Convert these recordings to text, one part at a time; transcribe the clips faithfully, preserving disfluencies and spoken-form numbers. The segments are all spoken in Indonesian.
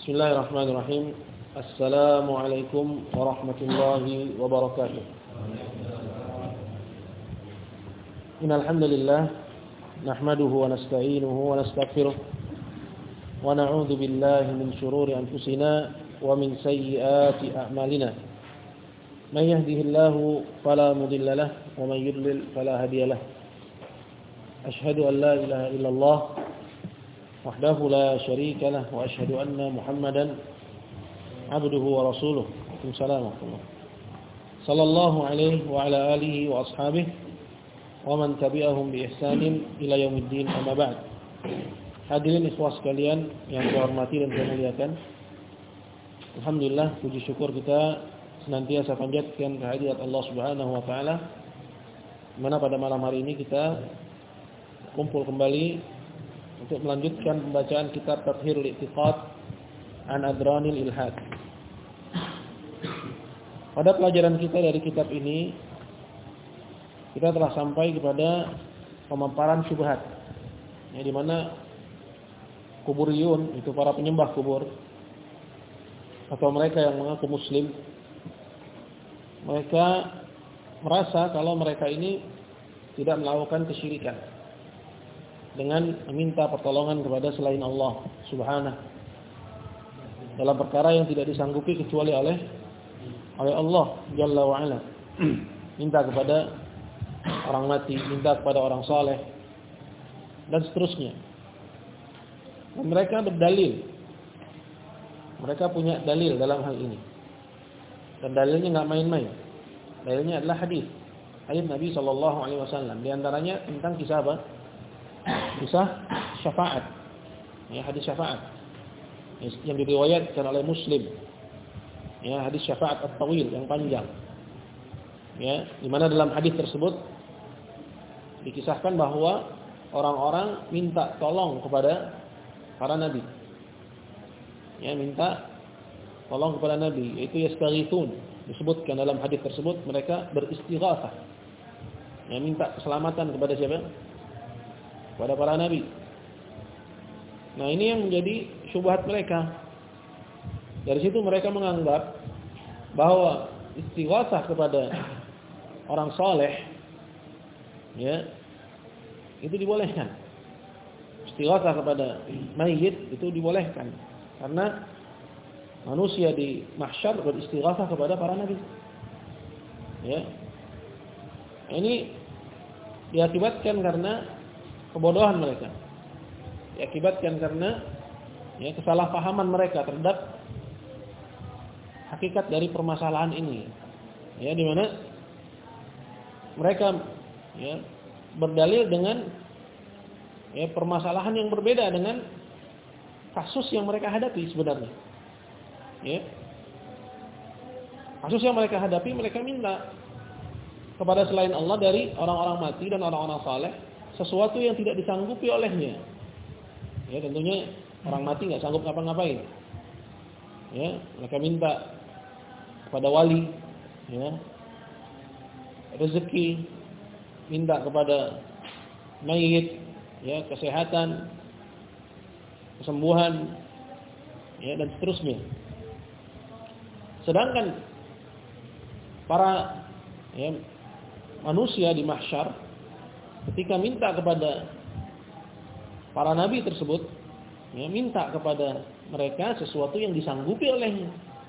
Bismillahirrahmanirrahim. Assalamualaikum warahmatullahi wabarakatuh. Innal hamdalillah nahmaduhu wa nasta'inuhu wa nastaghfiruh wa na'udzu billahi min shururi anfusina wa min sayyiati a'malina. May yahdihillahu fala mudilla lahu wa may yudlil fala hadiya lahu. Asyhadu an la ilaha illallah wahdahu la syarika lah wa asyhadu anna Muhammadan abduhu wa rasuluh. Waalaikumsalam. Sallallahu alaihi wa ala alihi wa ashabihi wa man tabi'ahum bi ihsanin ila yaumiddin, amma ba'd. Hadirin ikhwah sekalian yang saya hormati dan saya muliakan. Alhamdulillah, puji syukur kita senantiasa panjatkan kehadirat Allah Subhanahu wa taala, mana pada malam hari ini kita kumpul kembali untuk melanjutkan pembacaan kitab Tathhirul I'tiqad an Adranil Ilhad. Pada pelajaran kita dari kitab ini, kita telah sampai kepada pemaparan syubhat, ya, di mana kuburiyun, itu para penyembah kubur atau mereka yang mengaku muslim, mereka merasa kalau mereka ini tidak melakukan kesyirikan dengan meminta pertolongan kepada selain Allah Subhanahu dalam perkara yang tidak disanggupi kecuali oleh oleh Allah Jalla wa Ala. Minta kepada orang mati, minta kepada orang saleh, dan seterusnya. Dan mereka berdalil. Mereka punya dalil dalam hal ini. Dan dalilnya enggak main-main. Dalilnya adalah hadis. Hadis Nabi sallallahu alaihi wasallam. Di antaranya tentang kisah apa? Kisah syafaat, ya, hadis syafaat yang diriwayatkan oleh Muslim, ya, hadis syafaat at-tawil yang panjang, ya, di mana dalam hadis tersebut dikisahkan bahwa orang-orang minta tolong kepada para nabi, ya, minta tolong kepada nabi, yaitu yastaghithun. Disebutkan dalam hadis tersebut mereka beristighatsah, ya, minta keselamatan kepada siapa? Kepada para nabi. Nah, ini yang menjadi syubhat mereka. Dari situ mereka menganggap bahwa istighatsah kepada orang saleh, ya, itu dibolehkan. Istighatsah kepada mayit itu dibolehkan karena manusia di mahsyar beristighatsah kepada para nabi. Ya. Ini diakibatkan karena kebodohan mereka, diakibatkan karena, ya, kesalahpahaman mereka terhadap hakikat dari permasalahan ini, ya, di mana mereka, ya, berdalil dengan, ya, permasalahan yang berbeda dengan kasus yang mereka hadapi sebenarnya, ya. Kasus yang mereka hadapi, mereka minta kepada selain Allah dari orang-orang mati dan orang-orang saleh sesuatu yang tidak disanggupi olehnya. Ya, tentunya orang mati nggak sanggup ngapa-ngapain. Ya, mereka minta kepada wali, ya, rezeki, minta kepada mayit, ya, kesehatan, kesembuhan, ya, dan seterusnya. Sedangkan para, ya, manusia di mahsyar ketika minta kepada para nabi tersebut, ya, minta kepada mereka sesuatu yang disanggupi olehnya.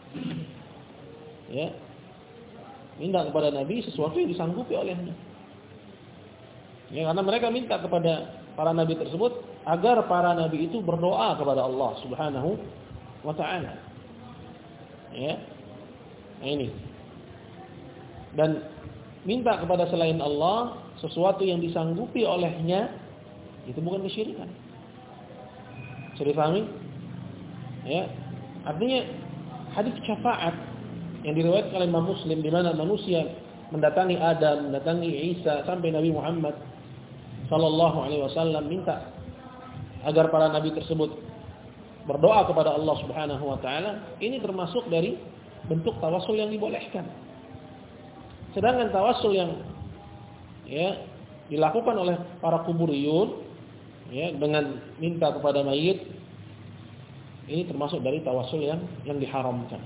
Ya. Minta kepada nabi sesuatu yang disanggupi olehnya. Ya, karena mereka minta kepada para nabi tersebut agar para nabi itu berdoa kepada Allah Subhanahu wa taala. Ya. Nah, ini. Dan minta kepada selain Allah sesuatu yang disanggupi olehnya, itu bukan kesyirikan. Bisa dipahami? Ya. Artinya hadis syafaat yang diriwayatkan oleh Imam Muslim, di mana manusia mendatangi Adam, mendatangi Isa sampai Nabi Muhammad sallallahu alaihi wasallam minta agar para nabi tersebut berdoa kepada Allah Subhanahu wa taala, ini termasuk dari bentuk tawassul yang dibolehkan. Sedangkan tawassul yang, ya, dilakukan oleh para kuburiyun, ya, dengan minta kepada mayit, Ini termasuk dari tawassul yang yang diharamkan.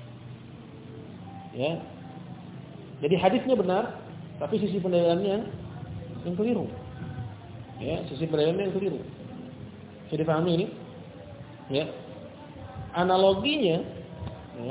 Ya. Jadi hadisnya benar, tapi sisi pendalilannya yang keliru. Ya, sisi pendalilannya yang keliru. Bisa dipahami ini? Ya. Analoginya, ya,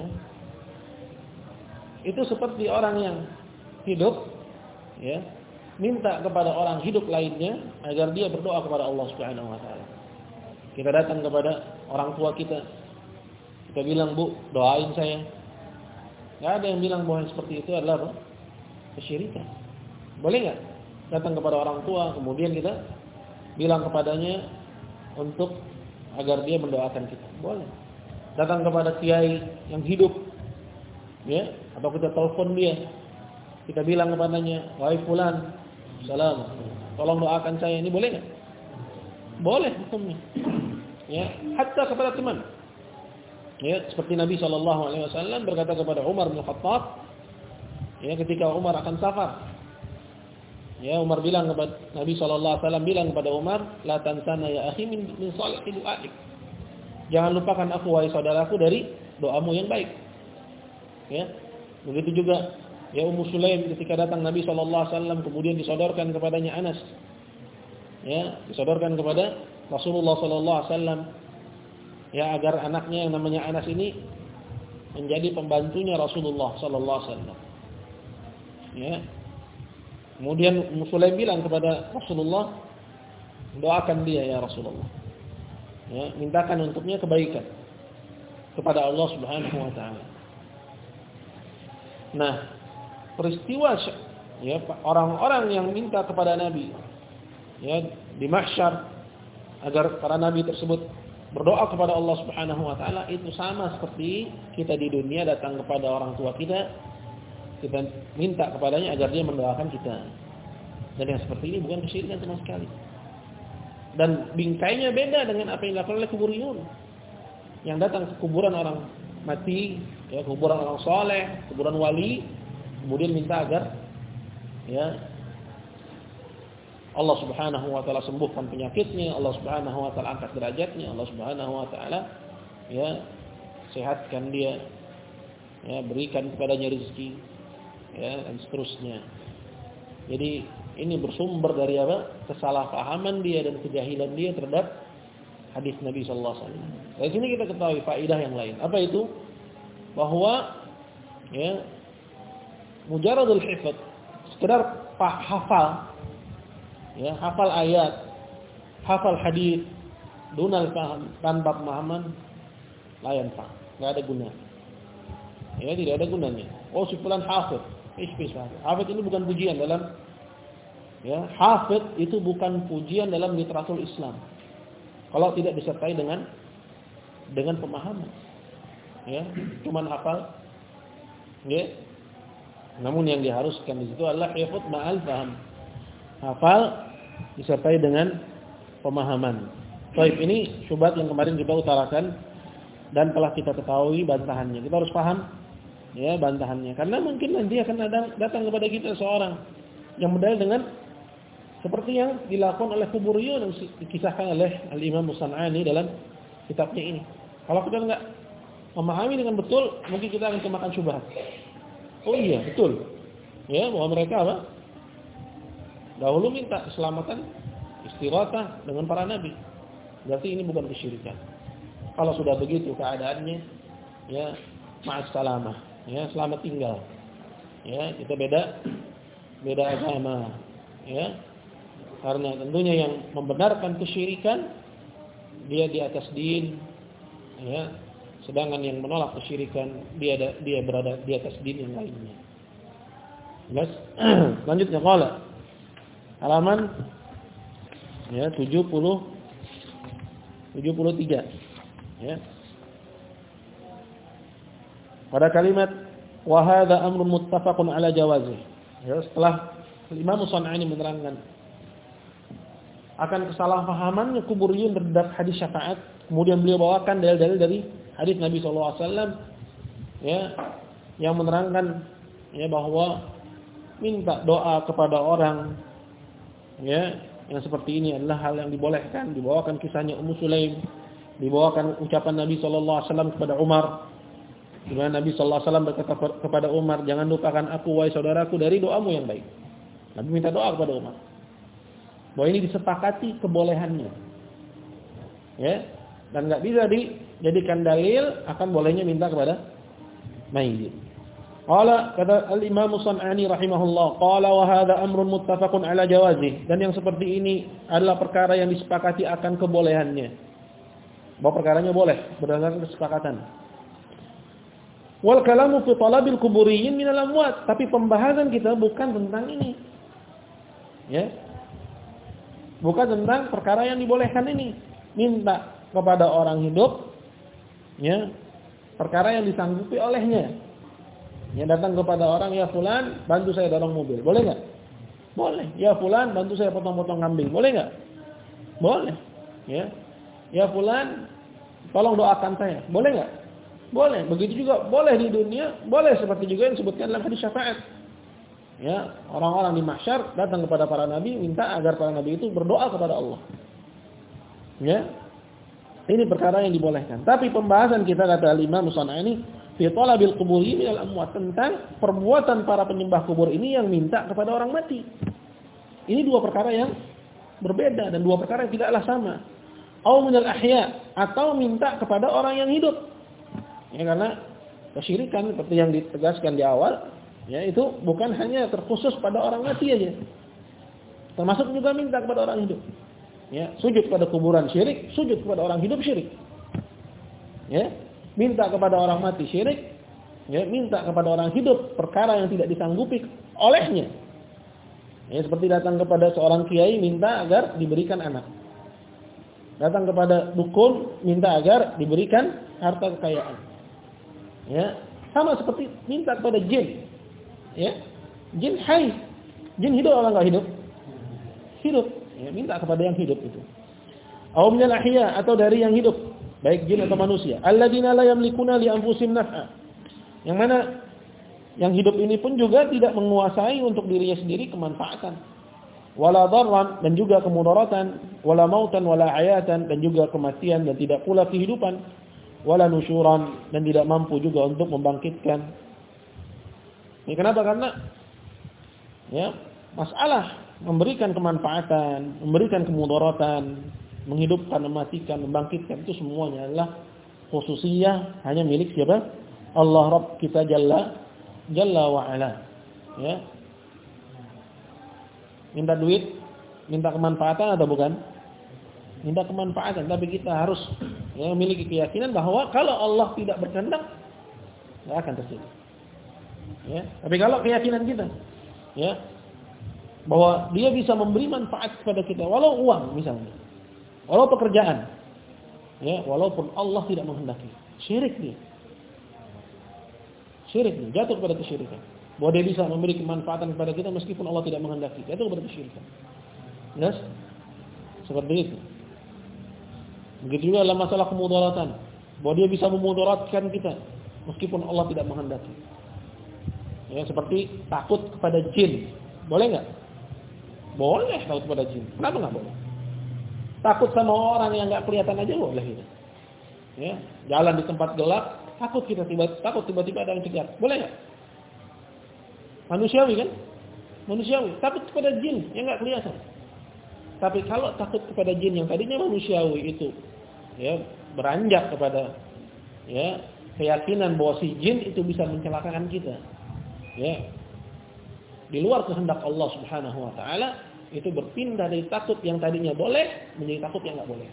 itu seperti orang yang hidup, ya, minta kepada orang hidup lainnya agar dia berdoa kepada Allah Subhanahu wa taala. Kita datang kepada orang tua kita, kita bilang, "Bu, doain saya." Enggak ada yang bilang bahwa seperti itu adalah apa? Kesyirikan. Boleh enggak datang kepada orang tua kemudian kita bilang kepadanya untuk agar dia mendoakan kita? Boleh. Datang kepada kiai yang hidup, ya, atau kita telepon dia, kita bilang kepadanya, "Wahai fulan, salam, tolong doakan saya." Ini boleh enggak? Boleh hukumnya. Ya, hatta kepada teman. Ya, seperti Nabi sallallahu alaihi wasallam berkata kepada Umar bin Khattab, ya, ketika Umar akan safar. Ya, Umar bilang kepada Nabi sallallahu alaihi wasallam bilang kepada Umar, "La tansana ya akhi min min salihi du'aik." Jangan lupakan aku wahai saudaraku dari doamu yang baik. Ya. Begitu juga ya Ummu Sulaim ketika datang Nabi sallallahu alaihi wasallam kemudian disodorkan kepadanya Anas. Ya, disodorkan kepada Rasulullah sallallahu alaihi wasallam ya agar anaknya yang namanya Anas ini menjadi pembantunya Rasulullah sallallahu alaihi wasallam. Ya. Kemudian Ummu Sulaim bilang kepada Rasulullah, "Doakan dia ya Rasulullah." Ya, mintakan untuknya kebaikan kepada Allah Subhanahu wa taala. Nah, peristiwa ya orang-orang yang minta kepada Nabi ya di mahsyar agar para nabi tersebut berdoa kepada Allah Subhanahu wa taala itu sama seperti kita di dunia datang kepada orang tua kita, kita minta kepadanya agar dia mendoakan kita. Dan yang seperti ini bukan kesyirikan sama sekali. Dan bingkainya beda dengan apa yang dilakukan oleh kuburiyun. Yang datang ke kuburan orang mati, ya, kuburan orang soleh, kuburan wali, kemudian minta agar ya Allah Subhanahu wa taala sembuhkan penyakitnya, Allah Subhanahu wa taala angkat derajatnya, Allah Subhanahu wa taala ya sehatkan dia, ya berikan kepadanya rezeki, ya dan seterusnya. Jadi ini bersumber dari apa? Kesalahpahaman dia dan kejahilan dia terhadap hadis Nabi sallallahu alaihi wasallam. Dari sini kita ketahui faedah yang lain. Apa itu? Bahwa ya mujaradul hifdz, sekedar hafal, ya hafal ayat, hafal hadis, dunal faham tanpa pemahaman, la yanfa, enggak ada guna. Ya tidak ada gunanya. Oh si fulan hafid, ispis hafid. Hafid ini bukan pujian dalam ya, hafid itu bukan pujian dalam literatur Islam. Kalau tidak disertai dengan dengan pemahaman. Ya, cuman hafal. Ya. Namun yang diharuskan di situ adalah hifdz ma'al faham. Hafal disertai dengan pemahaman. Baik, ini syubhat yang kemarin kita utarakan dan telah kita ketahui bantahannya. Kita harus paham ya bantahannya. Karena mungkin nanti akan ada, datang kepada kita seorang yang berdalil dengan seperti yang dilakukan oleh kuburiyun yang dikisahkan oleh Al-Imam As-San'ani dalam kitabnya ini. Kalau kita enggak memahami dengan betul, mungkin kita akan kemakan syubhat. Oh iya, betul. Ya, bahwa mereka apa? Dahulu minta keselamatan istighatsah dengan para nabi. Berarti ini bukan kesyirikan. Kalau sudah begitu keadaannya, ya ma'as salamah, ya selamat tinggal. Ya, kita beda beda agama, ya. Karena tentunya yang membenarkan kesyirikan dia di atas din, ya. Sedangkan yang menolak kesyirikan dia ada, dia berada di atas din yang lainnya. Jelas? Selanjutnya qala halaman ya tujuh puluh tujuh puluh tiga ya. Pada kalimat wa hadza amrun muttafaqun ala jawazih. Ya, setelah Imam As-San'ani menerangkan akan kesalahpahaman kuburiyun terhadap hadis syafaat, kemudian beliau bawakan dalil-dalil dari hadis Nabi sallallahu alaihi wasallam ya yang menerangkan ya bahwa minta doa kepada orang ya yang seperti ini adalah hal yang dibolehkan. Dibawakan kisahnya Ummu Sulaim dibawakan ucapan Nabi sallallahu alaihi wasallam kepada Umar, di mana Nabi sallallahu alaihi wasallam berkata kepada Umar, "Jangan lupakan aku wahai saudaraku dari doamu yang baik." Nabi minta doa kepada Umar. Bahwa ini disepakati kebolehannya. Ya, dan enggak bisa dijadikan dalil akan bolehnya minta kepada mayit. Qala kata al-Imam Shan'ani rahimahullah, qala wa hadha amrun muttafaqun ala jawazih. Dan yang seperti ini adalah perkara yang disepakati akan kebolehannya. Bahwa perkaranya boleh berdasarkan kesepakatan. Wal kalamu fi talabil kuburiyyin minal amwat, tapi pembahasan kita bukan tentang ini. Ya. Bukan tentang perkara yang dibolehkan ini. Minta kepada orang hidup, ya, perkara yang disanggupi olehnya. Ya, datang kepada orang, "Ya fulan, bantu saya dorong mobil." Boleh enggak? Boleh. "Ya fulan, bantu saya potong-potong kambing." Boleh enggak? Boleh. Ya. "Ya fulan, tolong doakan saya." Boleh enggak? Boleh. Begitu juga boleh di dunia, boleh seperti juga yang disebutkan dalam hadis syafaat. Ya, orang-orang di mahsyar datang kepada para nabi minta agar para nabi itu berdoa kepada Allah. Ya. Ini perkara yang dibolehkan. Tapi pembahasan kita kata Al-Imam Shan'ani fi talabil quburi minal amwat, tentang perbuatan para penyembah kubur ini yang minta kepada orang mati. Ini dua perkara yang berbeda dan dua perkara yang tidaklah sama. Au minal ahya, atau minta kepada orang yang hidup. Ya, karena kesyirikan seperti yang ditegaskan di awal, ya, itu bukan hanya terkhusus pada orang mati aja. Termasuk juga minta kepada orang hidup. Ya, sujud pada kuburan syirik, sujud kepada orang hidup syirik. Ya, minta kepada orang mati syirik, ya, minta kepada orang hidup perkara yang tidak disanggupi olehnya. Ya, seperti datang kepada seorang kiai minta agar diberikan anak. Datang kepada dukun minta agar diberikan harta kekayaan. Ya, sama seperti minta kepada jin. Ya, jin hai. Jin hidup atau enggak hidup? Hidup. Ya, minta kepada yang hidup itu. Aw minal ahya, atau dari yang hidup, baik jin atau manusia. Alladzina la yamlikuna li anfusihim naf'a. Yang mana yang hidup ini pun juga tidak menguasai untuk dirinya sendiri kemanfaatan. Wala dharran, dan juga kemudaratan, wala mautan wala hayatan, dan juga kematian dan tidak pula kehidupan, wala nusyuran, dan tidak mampu juga untuk membangkitkan. Ini kenapa? Karena ya, masalah memberikan kemanfaatan, memberikan kemudaratan, menghidupkan, mematikan, membangkitkan, itu semuanya adalah khususiyah hanya milik siapa? Allah Rabb kita Jalla Jalla wa Ala. Ya. Minta duit, minta kemanfaatan atau bukan? Minta kemanfaatan, tapi kita harus ya, memiliki keyakinan bahwa kalau Allah tidak berkehendak, tidak akan terjadi. Ya, tapi kalau keyakinan kita, ya, bahwa dia bisa memberi manfaat kepada kita, walau uang misalnya, walau pekerjaan, ya, walaupun Allah tidak menghendaki, syirik dia, syirik dia, jatuh kepada kesyirikan. Bahwa dia bisa memberi kemanfaatan kepada kita meskipun Allah tidak menghendaki, jatuh kepada kesyirikan. Jelas? Seperti itu. Begitu juga dalam masalah kemudaratan, bahwa dia bisa memudaratkan kita meskipun Allah tidak menghendaki. Ya, seperti takut kepada jin, boleh nggak? Boleh takut kepada jin. Kenapa nggak boleh? Takut sama orang yang nggak kelihatan aja boleh gitu. Ya, jalan di tempat gelap, takut kita tiba takut tiba-tiba ada yang cegat. Boleh nggak? Manusiawi kan? Manusiawi. Takut kepada jin yang nggak kelihatan. Tapi kalau takut kepada jin yang tadinya manusiawi itu, ya, beranjak kepada ya keyakinan bahwa si jin itu bisa mencelakakan kita. Ya. Di luar kehendak Allah Subhanahu wa taala, itu berpindah dari takut yang tadinya boleh menjadi takut yang enggak boleh.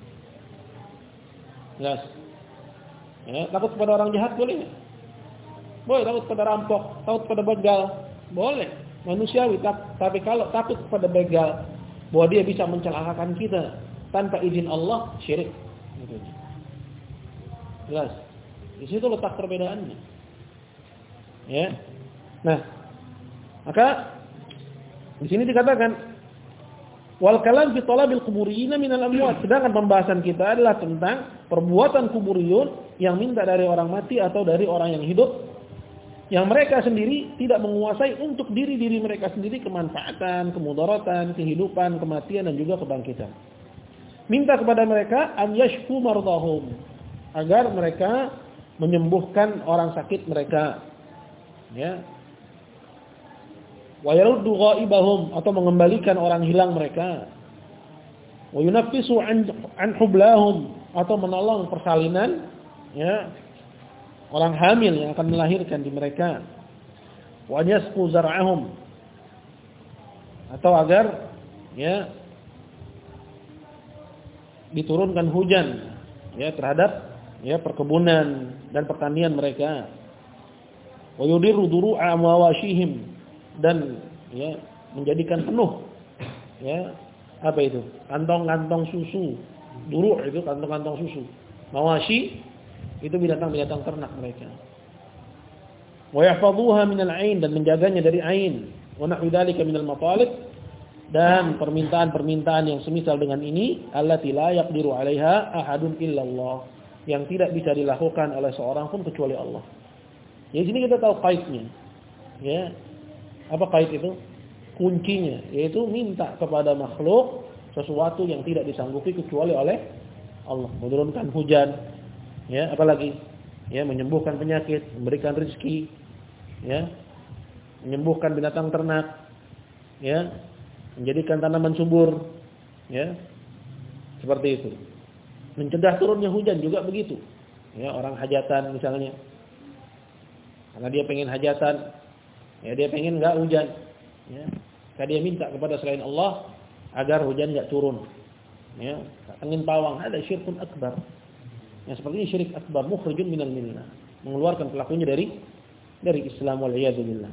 Jelas. Ya, takut kepada orang jahat boleh enggak? Boleh. Takut kepada rampok, takut kepada begal, boleh. Manusiawi, tapi kalau takut kepada begal bahwa dia bisa mencelakakan kita tanpa izin Allah, syirik. Gitu. Jelas. Di situ letak perbedaannya. Ya. Nah, maka di sini dikatakan wal kalam fi talabil quburiyyin minal amwat, sedangkan pembahasan kita adalah tentang perbuatan kuburiyun yang minta dari orang mati atau dari orang yang hidup, yang mereka sendiri tidak menguasai untuk diri-diri mereka sendiri kemanfaatan, kemudaratan, kehidupan, kematian dan juga kebangkitan. minta kepada mereka an yashfu mardahum, agar mereka menyembuhkan orang sakit mereka, ya. Wa yaruddu ghaibahum, atau mengembalikan orang hilang mereka. Wa yunaffisu an an hublahum, atau menolong persalinan, ya, orang hamil yang akan melahirkan di mereka. Wa yasqu zar'ahum, atau agar, ya, diturunkan hujan, ya, terhadap, ya, perkebunan dan pertanian mereka. Wa yudirru duru'a mawashihim, dan, ya, menjadikan penuh, ya, apa itu? Kantong-kantong susu. Duru' itu kantong-kantong susu. Mawashi itu binatang-binatang ternak mereka. Wa yahfazuha minal 'ain, dan menjaganya dari ain. Wa nahwu dzalika minal matalib, dan permintaan-permintaan yang semisal dengan ini, allati la yaqdiru 'alaiha ahadun illallah, yang tidak bisa dilakukan oleh seorang pun kecuali Allah. Di sini kita tahu qaidnya. Ya. Apa qaid itu? Kuncinya yaitu minta kepada makhluk sesuatu yang tidak disanggupi kecuali oleh Allah. Menurunkan hujan, ya, apalagi, ya, menyembuhkan penyakit, memberikan rezeki, ya, menyembuhkan binatang ternak, ya, menjadikan tanaman subur, ya, seperti itu. Mencegah turunnya hujan juga begitu, ya, orang hajatan misalnya, karena dia pengen hajatan, ya, dia pengen enggak hujan, ya, maka dia minta kepada selain Allah agar hujan enggak turun, ya, angin pawang, ada syirkun akbar. Yang seperti ini syirik akbar, mukhrijun minal millah, mengeluarkan pelakunya dari dari Islam, wal iyad billah.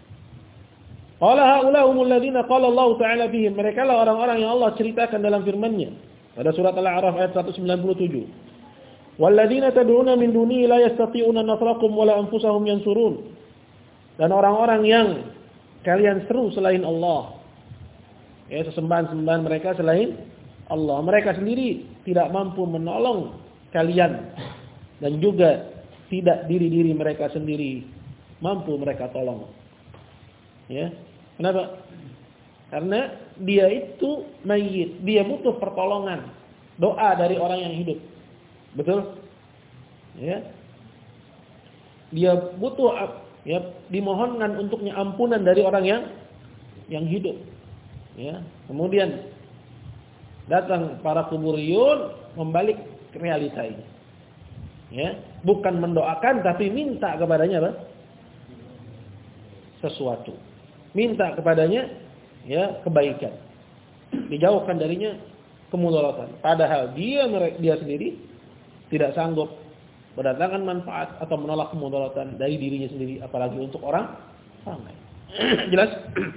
Qala haula humul ladzina qala Allah Ta'ala fihim, mereka lah orang-orang yang Allah ceritakan dalam firman-Nya pada surat Al-A'raf ayat seratus sembilan puluh tujuh. Wal ladzina tad'una min dunihi la yastati'una nasrakum wa la anfusahum yansurun. Dan orang-orang yang kalian seru selain Allah, ya, sesembahan-sembahan mereka selain Allah, mereka sendiri tidak mampu menolong kalian, dan juga tidak diri-diri mereka sendiri mampu mereka tolong. Ya, kenapa? Karena dia itu mayit, dia butuh pertolongan, doa dari orang yang hidup. Betul? Ya. Dia butuh, ya, dimohonkan untuknya ampunan dari orang yang yang hidup. Ya, kemudian datang para kuburiyun membalik realita ini. Ya, bukan mendoakan tapi minta kepadanya apa? Sesuatu. Minta kepadanya, ya, kebaikan. Dijauhkan darinya kemudaratan. Padahal dia dia sendiri tidak sanggup mendatangkan manfaat atau menolak kemudaratan dari dirinya sendiri, apalagi untuk orang lain. Jelas?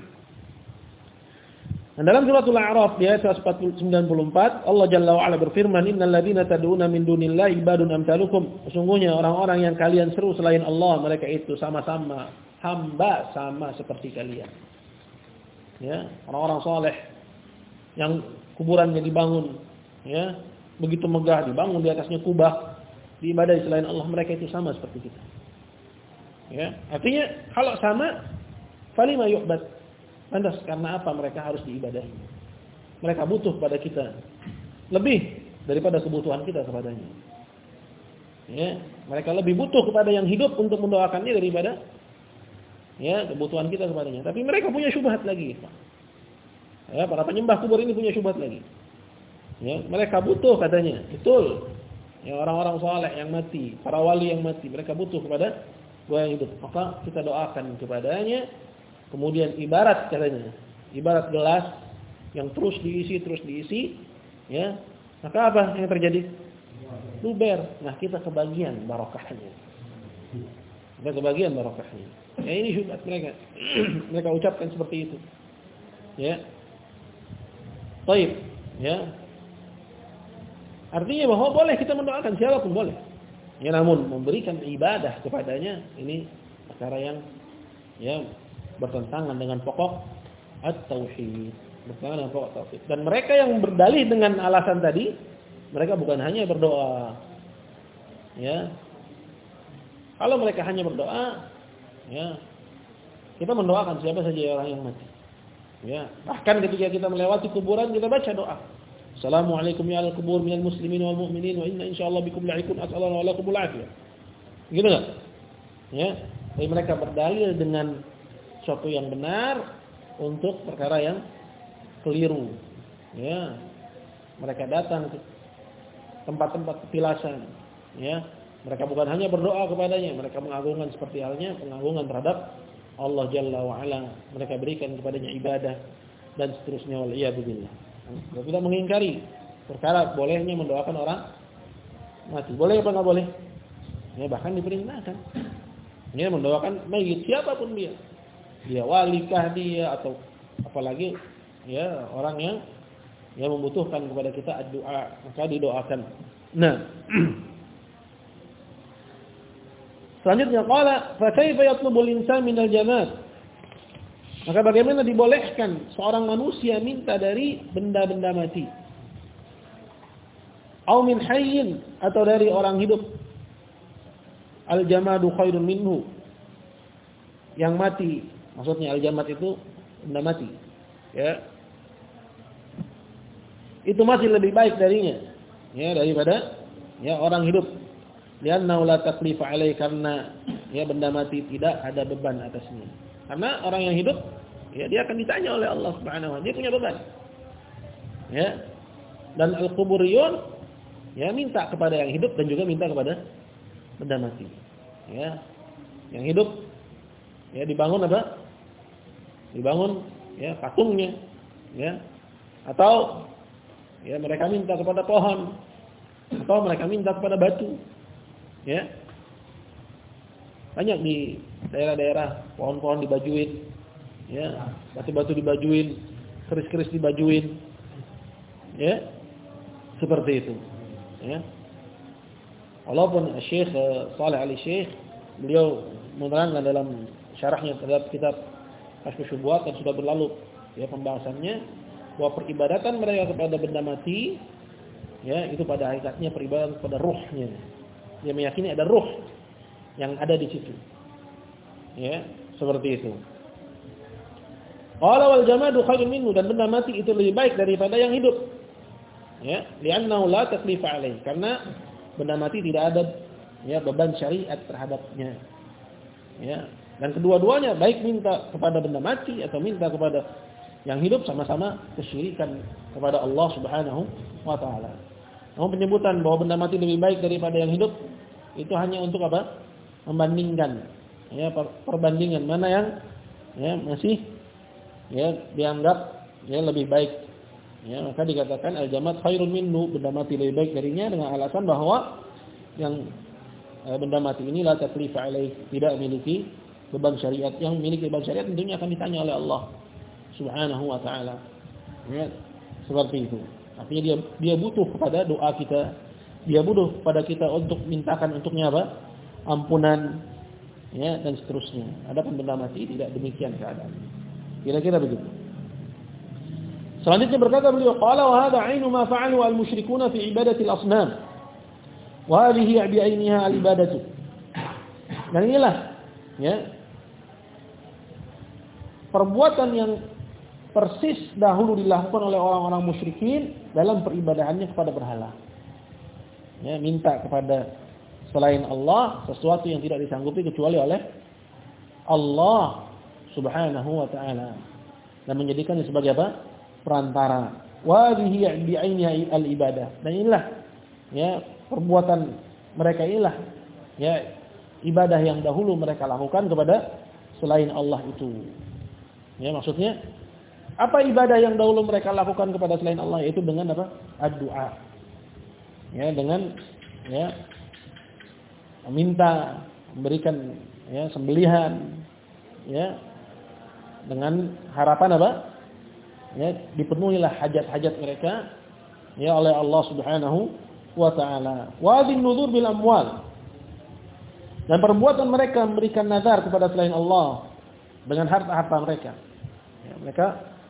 Dan dalam surat Al-A'raf di ayat seratus sembilan puluh empat, Allah Jalla wa Ala berfirman, "Innal ladzina tad'una min dunillahi ibadun amsalukum." Sesungguhnya orang-orang yang kalian seru selain Allah, mereka itu sama-sama hamba, sama seperti kalian. Ya, orang-orang saleh yang kuburannya dibangun, ya, begitu megah, dibangun di atasnya kubah, diibadahi selain Allah, mereka itu sama seperti kita. Ya, artinya kalau sama, falima yu'bad? Lantas karena apa mereka harus diibadahi? Mereka butuh pada kita lebih daripada kebutuhan kita kepadanya. Ya, mereka lebih butuh kepada yang hidup untuk mendoakannya daripada, ya, kebutuhan kita kepadanya. Tapi mereka punya syubhat lagi. Ya, para penyembah kubur ini punya syubhat lagi. Ya, mereka butuh katanya, betul. Ya, orang-orang saleh yang mati, para wali yang mati, mereka butuh kepada gua yang hidup. Maka kita doakan kepadanya. Kemudian ibarat katanya, ibarat gelas yang terus diisi, terus diisi, ya. Maka apa yang terjadi? Luber. Nah, kita kebagian barokahnya. Kita kebagian barokahnya. Ya, ini syubhat mereka. Mereka ucapkan seperti itu. Ya. Baik, ya. Artinya bahwa boleh kita mendoakan siapapun boleh. Ya, namun memberikan ibadah kepadanya ini perkara yang, ya, bertentangan dengan pokok at-tauhid, bertentangan dengan pokok tauhid. Dan mereka yang berdalih dengan alasan tadi, mereka bukan hanya berdoa. Ya. Kalau mereka hanya berdoa, ya, kita mendoakan siapa saja orang yang mati. Ya, bahkan ketika kita melewati kuburan kita baca doa. Assalamualaikum ya al-qubur minal muslimin wal mu'minin wa inna insyaallah bikum la'ikun as'alana wa lakumul afiyah. Gitu enggak? Ya, tapi mereka berdalil dengan sesuatu yang benar untuk perkara yang keliru. Ya. Mereka datang ke tempat-tempat petilasan, ya. Mereka bukan hanya berdoa kepadanya, mereka mengagungkan seperti halnya pengagungan terhadap Allah Jalla wa Ala. Mereka berikan kepadanya ibadah dan seterusnya, wal iyad billah. Mereka tidak mengingkari perkara bolehnya mendoakan orang mati. Boleh apa enggak boleh? Ya, bahkan diperintahkan. Ya, mendoakan mayit siapapun dia. Dia walikah dia atau apalagi ya orang yang yang membutuhkan kepada kita doa, maka didoakan. Nah, selanjutnya qala fa kaifa yatlubul insan minal jamaat? Maka bagaimana dibolehkan seorang manusia minta dari benda-benda mati? Au min hayyin, atau dari orang hidup. Al-jamadu khairun minhu. Yang mati, maksudnya al-jamad itu benda mati. Ya. Itu masih lebih baik darinya, ya, daripada ya orang hidup. Lianna la taklifa alaihi, karena ya benda mati tidak ada beban atasnya. Karena orang yang hidup ya dia akan ditanya oleh Allah Subhanahu wa taala, dia punya beban. Ya. Dan al-quburiyun ya minta kepada yang hidup dan juga minta kepada benda mati. Ya. Yang hidup ya dibangun apa? Dibangun ya patungnya, ya. Atau ya mereka minta kepada pohon, atau mereka minta kepada batu. Ya. Banyak di daerah-daerah pohon-pohon dibajuin, ya, batu-batu dibajuin, keris-keris dibajuin. Ya. Seperti itu. Ya. Walaupun Syekh Shalih Al-Syekh beliau menerangkan dalam syarahnya terhadap kitab Kashfus Syubhat dan sudah berlalu ya pembahasannya bahwa peribadatan mereka kepada benda mati ya itu pada hakikatnya peribadatan kepada ruhnya. Dia meyakini ada ruh yang ada di situ. Ya, seperti itu. Qala wal jamadu khairun minhu, dan benda mati itu lebih baik daripada yang hidup. Ya, li'annahu la taklifa alaihi, karena benda mati tidak ada ya beban syariat terhadapnya. Ya, dan kedua-duanya baik minta kepada benda mati atau minta kepada yang hidup sama-sama kesyirikan kepada Allah Subhanahu wa taala. Namun penyebutan bahwa benda mati lebih baik daripada yang hidup itu hanya untuk apa? Membandingkan, ya, perbandingan mana yang ya masih ya dianggap ya lebih baik. Ya, maka dikatakan al-jamad khairun minhu, benda mati lebih baik darinya dengan alasan bahwa yang eh, benda mati ini la taklifa alaih, tidak memiliki beban syariat. Yang memiliki beban syariat tentunya akan ditanya oleh Allah Subhanahu wa taala. Ya, seperti itu. Artinya dia dia butuh kepada doa kita. Dia butuh kepada kita untuk mintakan untuknya apa? Ampunan, ya, dan seterusnya. Adapun benda mati tidak demikian keadaan. Kira-kira begitu. Selanjutnya berkata beliau, qala wa hadha 'ainu ma fa'alu al-musyrikuuna fi ibadati al-asnam. Wa hadhihi bi'ainiha al-ibadatu. Dan inilah ya perbuatan yang persis dahulu dilakukan oleh orang-orang musyrikin dalam peribadahannya kepada berhala. Ya, minta kepada selain Allah sesuatu yang tidak disanggupi kecuali oleh Allah Subhanahu wa taala, dan menjadikannya sebagai apa? Perantara. Wa bihi bi'ainiha al-ibadah. Dan inilah ya perbuatan mereka, inilah ya ibadah yang dahulu mereka lakukan kepada selain Allah itu. Ya, maksudnya apa ibadah yang dahulu mereka lakukan kepada selain Allah, yaitu dengan apa? Ad-du'a. Ya, dengan ya meminta, memberikan ya sembelihan, ya, dengan harapan apa? Ya, dipenuhilah hajat-hajat mereka ya oleh Allah Subhanahu wa taala. Wa bin-nuzur bil amwal. Dan perbuatan mereka memberikan nazar kepada selain Allah dengan harta-harta mereka. Ya, mereka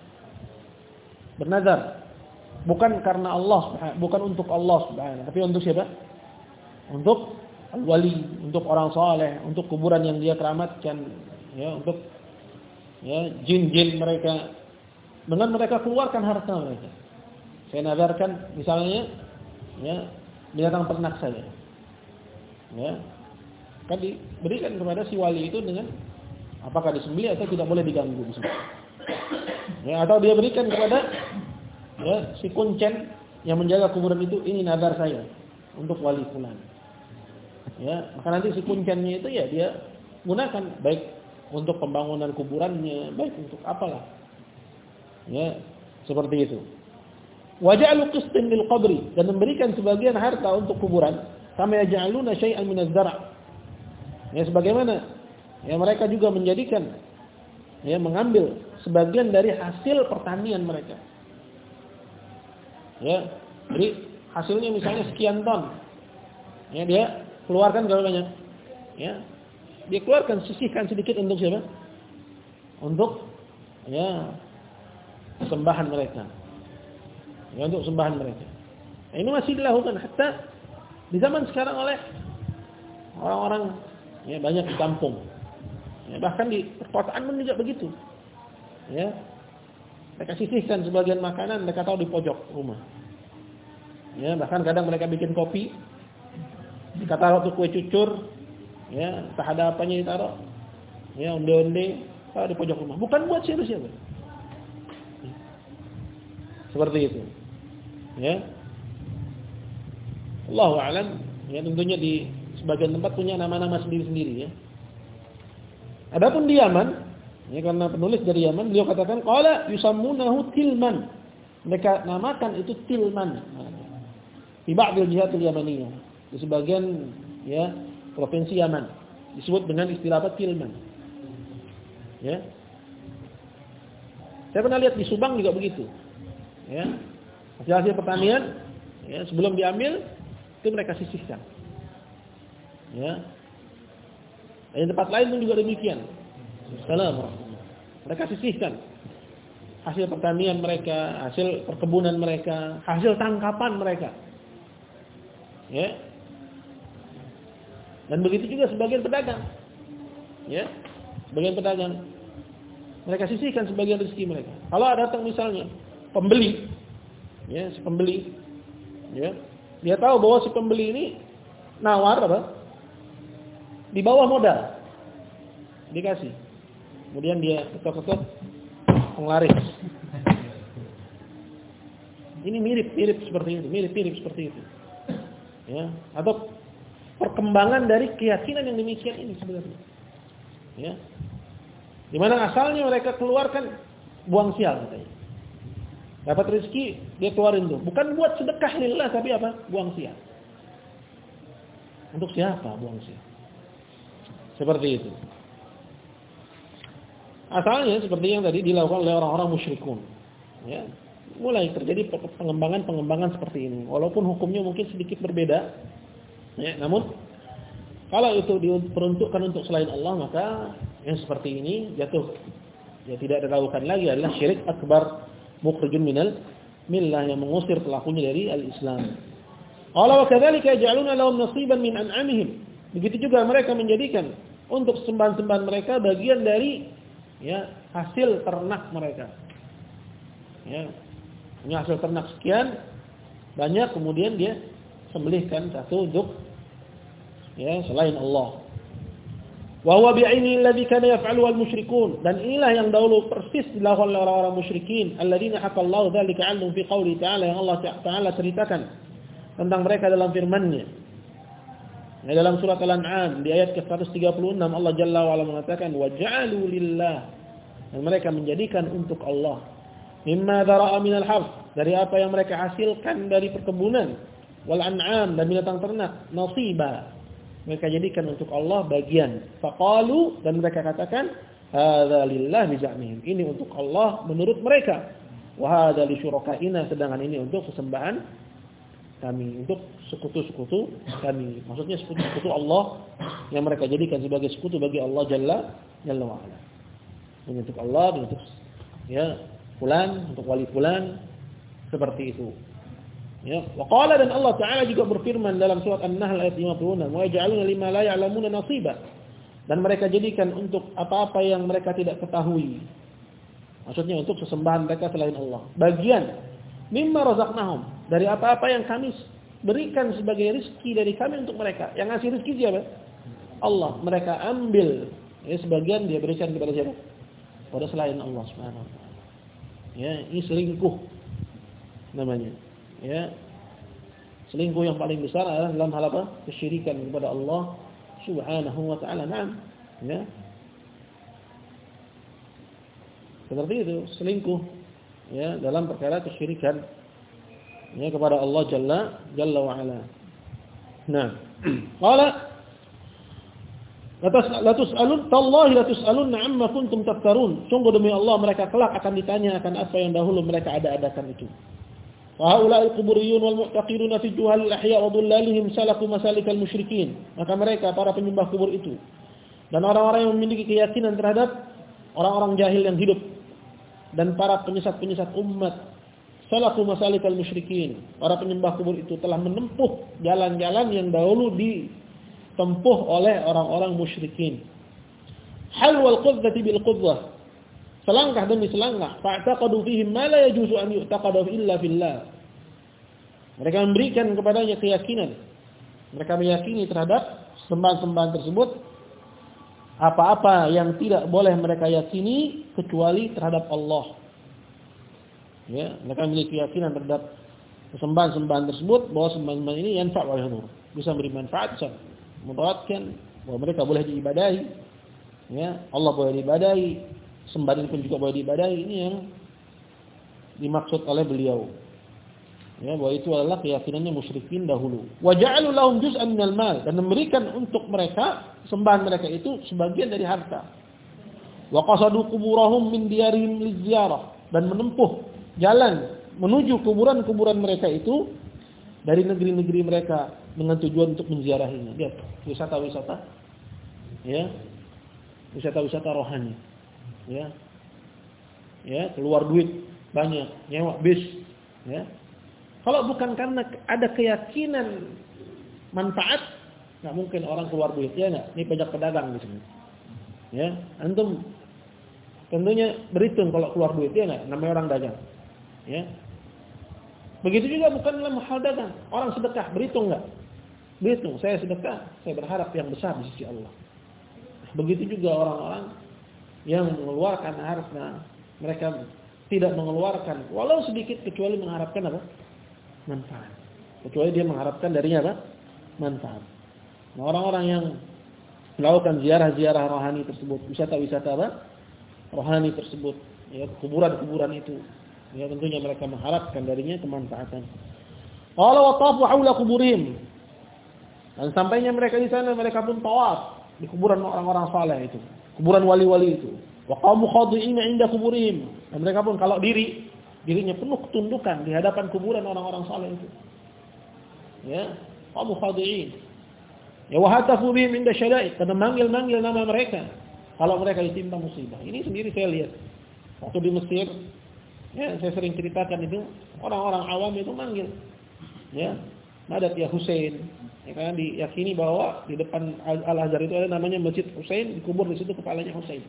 bernazar bukan karena Allah, bukan untuk Allah Subhanahu, tapi untuk siapa? Untuk al-wali, untuk orang saleh, untuk kuburan yang dia keramatkan, ya, untuk ya jin-jin mereka. Dengan mereka keluarkan harta mereka. Saya nadarkan misalnya ya binatang ternak saya. Ya. Kan diberikan kepada si wali itu dengan apakah disembelih atau tidak boleh diganggu di situ. Ya, atau dia berikan kepada ya si kuncen yang menjaga kuburan itu, ini nadar saya untuk wali fulan. Ya, maka nanti si kuncennya itu ya dia gunakan baik untuk pembangunan kuburannya, baik untuk apalah. Ya, seperti itu. Wa ja'alu qistan lil qabri, dan memberikan sebagian harta untuk kuburan, kama yaj'aluna syai'an min az-zar'. Ya, sebagaimana ya mereka juga menjadikan ya mengambil sebagian dari hasil pertanian mereka. Ya, jadi hasilnya misalnya sekian ton. Ya, dia keluarkan berapa banyak? Ya. Dia keluarkan, sisihkan sedikit untuk siapa? Untuk ya sembahan mereka. Ya, untuk sembahan mereka. Nah, ini masih dilakukan hatta di zaman sekarang oleh orang-orang ya banyak di kampung. Ya, bahkan di perkotaan pun juga begitu. Ya. Mereka sisihkan sebagian makanan, mereka tahu di pojok rumah. Ya, bahkan kadang mereka bikin kopi, ditaruh tuh kue cucur, ya, entah ada apanya ditaruh. Ya, onde-onde taruh di pojok rumah. Bukan buat siapa-siapa. Seperti itu. Ya. Allahu a'lam, ya tentunya di sebagian tempat punya nama-nama sendiri-sendiri ya. Adapun di Yaman, ya karena penulis dari Yaman, beliau katakan qala yusammunahu tilman. Mereka namakan itu tilman. Di ba'dil jihatil yamaniyah. Di sebagian ya provinsi Yaman disebut dengan istilah apa? Tilman. Ya. Saya pernah lihat di Subang juga begitu. Ya. Hasil-hasil pertanian ya sebelum diambil itu mereka sisihkan. Ya. Dan tempat lain pun juga demikian. Assalamualaikum. Mereka sisihkan hasil pertanian mereka, hasil perkebunan mereka, hasil tangkapan mereka. Ya. Dan begitu juga sebagian pedagang. Ya. Sebagian pedagang mereka sisihkan sebagian rezeki mereka. Kalau ada datang misalnya pembeli, ya, si pembeli, ya, dia tahu bahwa si pembeli ini nawar apa? Di bawah modal. Dikasih. Kemudian dia ketok-ketok penglaris. Ini mirip-mirip seperti itu, mirip-mirip seperti itu. Ya, atau perkembangan dari keyakinan yang demikian ini sebenarnya. Ya. Di mana asalnya mereka keluarkan buang sial katanya. Dapat rezeki dia keluarin tuh, bukan buat sedekah lillah tapi apa? Buang sial. Untuk siapa buang sial? Seperti itu. Asalnya seperti yang tadi dilakukan oleh orang-orang musyrikun. Ya, mulai terjadi pengembangan-pengembangan seperti ini. Walaupun hukumnya mungkin sedikit berbeda. Ya, namun kalau itu diperuntukkan untuk selain Allah, maka yang seperti ini jatuh ya tidak dilakukan lagi adalah syirik akbar, mukhrijun minal millah, yang mengusir pelakunya dari al-Islam. Qala wa kadzalika yaj'aluna lahum nasiban min an'amihim. Begitu juga mereka menjadikan untuk sembahan-sembahan mereka bagian dari ya hasil ternak mereka. Ya, punya hasil ternak sekian banyak, kemudian dia sembelihkan satu untuk ya selain Allah. Wa huwa bi'aini alladhi kana yaf'aluhu al-musyrikun, dan inilah yang dahulu persis dilakukan oleh orang-orang musyrikin, alladzina haqqallahu dzalika 'anhum fi qouli ta'ala, yang Allah Ta'ala ceritakan tentang mereka dalam firman-Nya. Ya, dalam surat Al-An'am di ayat ke seratus tiga puluh enam Allah Jalla wa Ala mengatakan wa ja'alu lillah, dan mereka menjadikan untuk Allah mimma dzara'a minal harth, dari apa yang mereka hasilkan dari perkebunan, wal an'am, dan binatang ternak, nasiba, mereka jadikan untuk Allah bagian. Faqalu, dan mereka katakan hadza lillah bi za'mihim, ini untuk Allah menurut mereka, wa hadza li syurakaina, sedangkan ini untuk sesembahan kami, untuk sekutu-sekutu kami. Maksudnya sekutu-sekutu Allah yang mereka jadikan sebagai sekutu bagi Allah Jalla Jalla wa Ala. Ini untuk Allah, ini untuk ya fulan, untuk wali fulan, seperti itu. Ya, wa qala, dan Allah Ta'ala juga berfirman dalam surat An-Nahl ayat lima puluh enam, wa yaj'aluna lima la ya'lamuna nasiba, dan mereka jadikan untuk apa-apa yang mereka tidak ketahui. Maksudnya untuk sesembahan mereka selain Allah, bagian mimma razaqnahum, dari apa-apa yang kami berikan sebagai rezeki dari kami untuk mereka. Yang ngasih rezeki siapa? Allah. Mereka ambil, ya, sebagian dia berikan kepada siapa? Pada selain Allah Subhanahu wa taala. Ya, ini selingkuh namanya. Ya. Selingkuh yang paling besar adalah dalam hal apa? Kesyirikan kepada Allah Subhanahu wa taala. Naam. Ya. Seperti itu, selingkuh, ya, dalam perkara kesyirikan, ya, kepada Allah Jalla Jalla wa ala. Nah, qala la tus'alun tallahi la tus'alunna amma kuntum taftarun. Sungguh demi Allah mereka kelak akan ditanya akan apa yang dahulu mereka ada-adakan itu. Fa haula'il quburiyun wal mu'taqidun fi juhal al-ahya wa dhullalihim salaku masalikal musyrikin. Maka mereka para penyembah kubur itu dan orang-orang yang memiliki keyakinan terhadap orang-orang jahil yang hidup dan para penyesat-penyesat umat, salaku masalikal musyrikin. Para penyembah kubur itu telah menempuh jalan-jalan yang dahulu ditempuh oleh orang-orang musyrikin. Hal wal qudzati bil qudzah. Selangkah demi selangkah, fa'taqadu fihim ma la yajuzu an yu'taqadu illa fillah. Mereka memberikan kepadanya keyakinan. Mereka meyakini terhadap sembahan-sembahan tersebut apa-apa yang tidak boleh mereka yakini kecuali terhadap Allah. Ya, mereka memiliki keyakinan terhadap sembahan-sembahan tersebut bahwa sembahan-sembahan ini yanfa' wa yadur, bisa beri manfaat, bisa mudaratkan, bahwa mereka boleh diibadahi. Ya, Allah boleh diibadahi, sembahan pun juga boleh diibadahi. Ini yang dimaksud oleh beliau. Ya, bahwa itu adalah keyakinannya musyrikin dahulu. Wa ja'alu lahum juz'an minal mal, dan memberikan untuk mereka sembahan mereka itu sebagian dari harta. Wa qasadu quburahum min diyarihim liziarah, dan menempuh jalan menuju kuburan-kuburan mereka itu dari negeri-negeri mereka dengan tujuan untuk menziarahinya. Lihat, wisata-wisata, ya, wisata-wisata rohani, ya, ya, keluar duit banyak, nyewa bis, ya. Kalau bukan karena ada keyakinan manfaat, nggak mungkin orang keluar duit, ya nggak? Ini pajak pedagang di sini, ya. Antum tentunya berhitung kalau keluar duit, ya nggak? Namanya orang dagang, ya. Begitu juga bukan dalam hal dagang, orang sedekah berhitung nggak? Berhitung. Saya sedekah, saya berharap yang besar di sisi Allah. Begitu juga orang-orang yang mengeluarkan harta, mereka tidak mengeluarkan walau sedikit kecuali mengharapkan apa? Manfaat. Kecuali dia mengharapkan darinya apa? Manfaat. Nah, orang-orang yang melakukan ziarah-ziarah rohani tersebut, wisata-wisata apa? Rohani tersebut, ya, kuburan-kuburan itu, ya, tentunya mereka mengharapkan darinya kemanfaatan. Qala wa tafu haula quburihim. Dan sampainya mereka di sana, mereka pun tawaf di kuburan orang-orang saleh itu, kuburan wali-wali itu. Wa qamu khadi'ina 'inda quburihim. Dan mereka pun kalau diri dirinya penuh ketundukan di hadapan kuburan orang-orang saleh itu. Ya, qamu khadi'in. Ya, wa hatafu bihim 'inda syada'id, karena manggil-manggil nama mereka kalau mereka ditimpa musibah. Ini sendiri saya lihat waktu di Mesir, ya, saya sering ceritakan itu, orang-orang awam itu manggil, ya, Madat ya Husain, ya, karena diyakini bahwa di depan Al-Azhar itu ada namanya Masjid Husain, dikubur di situ kepalanya Husain.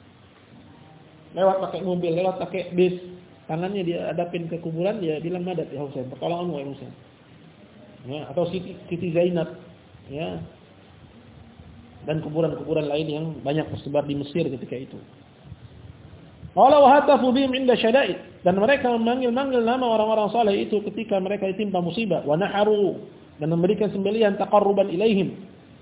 Lewat pakai mobil, lewat pakai bis, tangannya dia hadapin ke kuburan, dia bilang Madat ya Husain, pertolonganmu ya Husain. Ya, atau Siti, Siti Zainab, ya. Dan kuburan-kuburan lain yang banyak tersebar di Mesir ketika itu. Qala wa hatafu bihim 'inda syada'id, dan mereka memanggil-manggil nama orang-orang saleh itu ketika mereka ditimpa musibah. Wa naharu, dan memberikan sembelihan taqarruban ilaihim,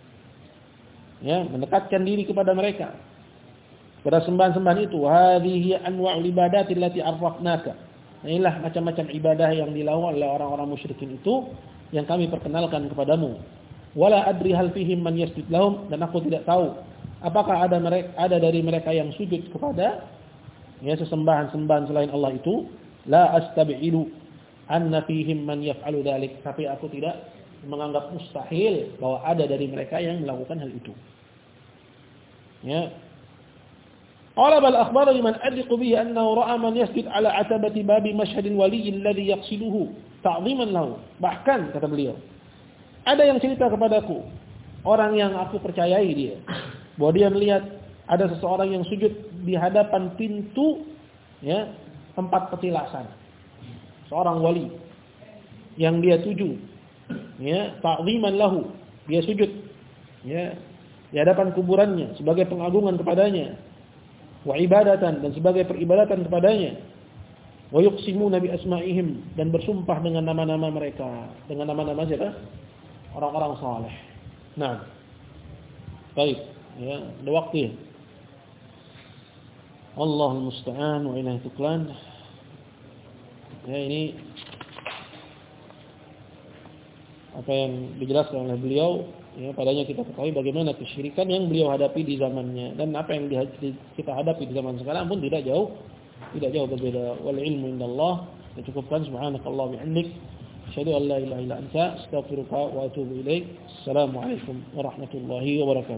ya, mendekatkan diri kepada mereka pada sembahan-sembahan itu. Hadhihi anwa'ul ibadati allati arrafnaka. Inilah macam-macam ibadah yang dilakukan oleh orang-orang musyrikin itu yang kami perkenalkan kepadamu. Wala adri hal fihim man yasjud lahum, dan aku tidak tahu apakah ada mereka ada dari mereka yang sujud kepada, ya, sesembahan-sembahan selain Allah itu. La astabi'idu anna fihim man yaf'alu dzalik, tapi aku tidak menganggap mustahil bahwa ada dari mereka yang melakukan hal itu. Ya. Qala bal akhbara liman adriqu bihi annahu ra'a man yasjud ala atabati babi mashhadil waliyyi alladhi yaqsiduhu ta'dhiman lahu. Bahkan kata beliau, ada yang cerita kepadaku, orang yang aku percayai dia, bahwa dia melihat ada seseorang yang sujud di hadapan pintu, ya, tempat petilasan. seorang wali yang dia tuju, ya, ta'ziman lahu, dia sujud, ya, di hadapan kuburannya sebagai pengagungan kepadanya, wa ibadatan, dan sebagai peribadatan kepadanya, wa yuqsimuna bi asma'ihim, dan bersumpah dengan nama-nama mereka, dengan nama-nama siapa? Orang-orang saleh. Nah, baik, ya, ada waktu ya. Allahul musta'an wa ilaihi tuklan. Ya, ini apa yang dijelaskan oleh beliau, ya, padanya kita ketahui bagaimana kesyirikan yang beliau hadapi di zamannya, dan apa yang kita hadapi di zaman sekarang pun tidak jauh tidak jauh berbeda. Wal ilmu indallah. Kita cukupkan. Subhanakallah bihamdik, asyhadu an la ilaha illa anta, astaghfiruka wa atubu ilaik. Assalamualaikum warahmatullahi wabarakatuh.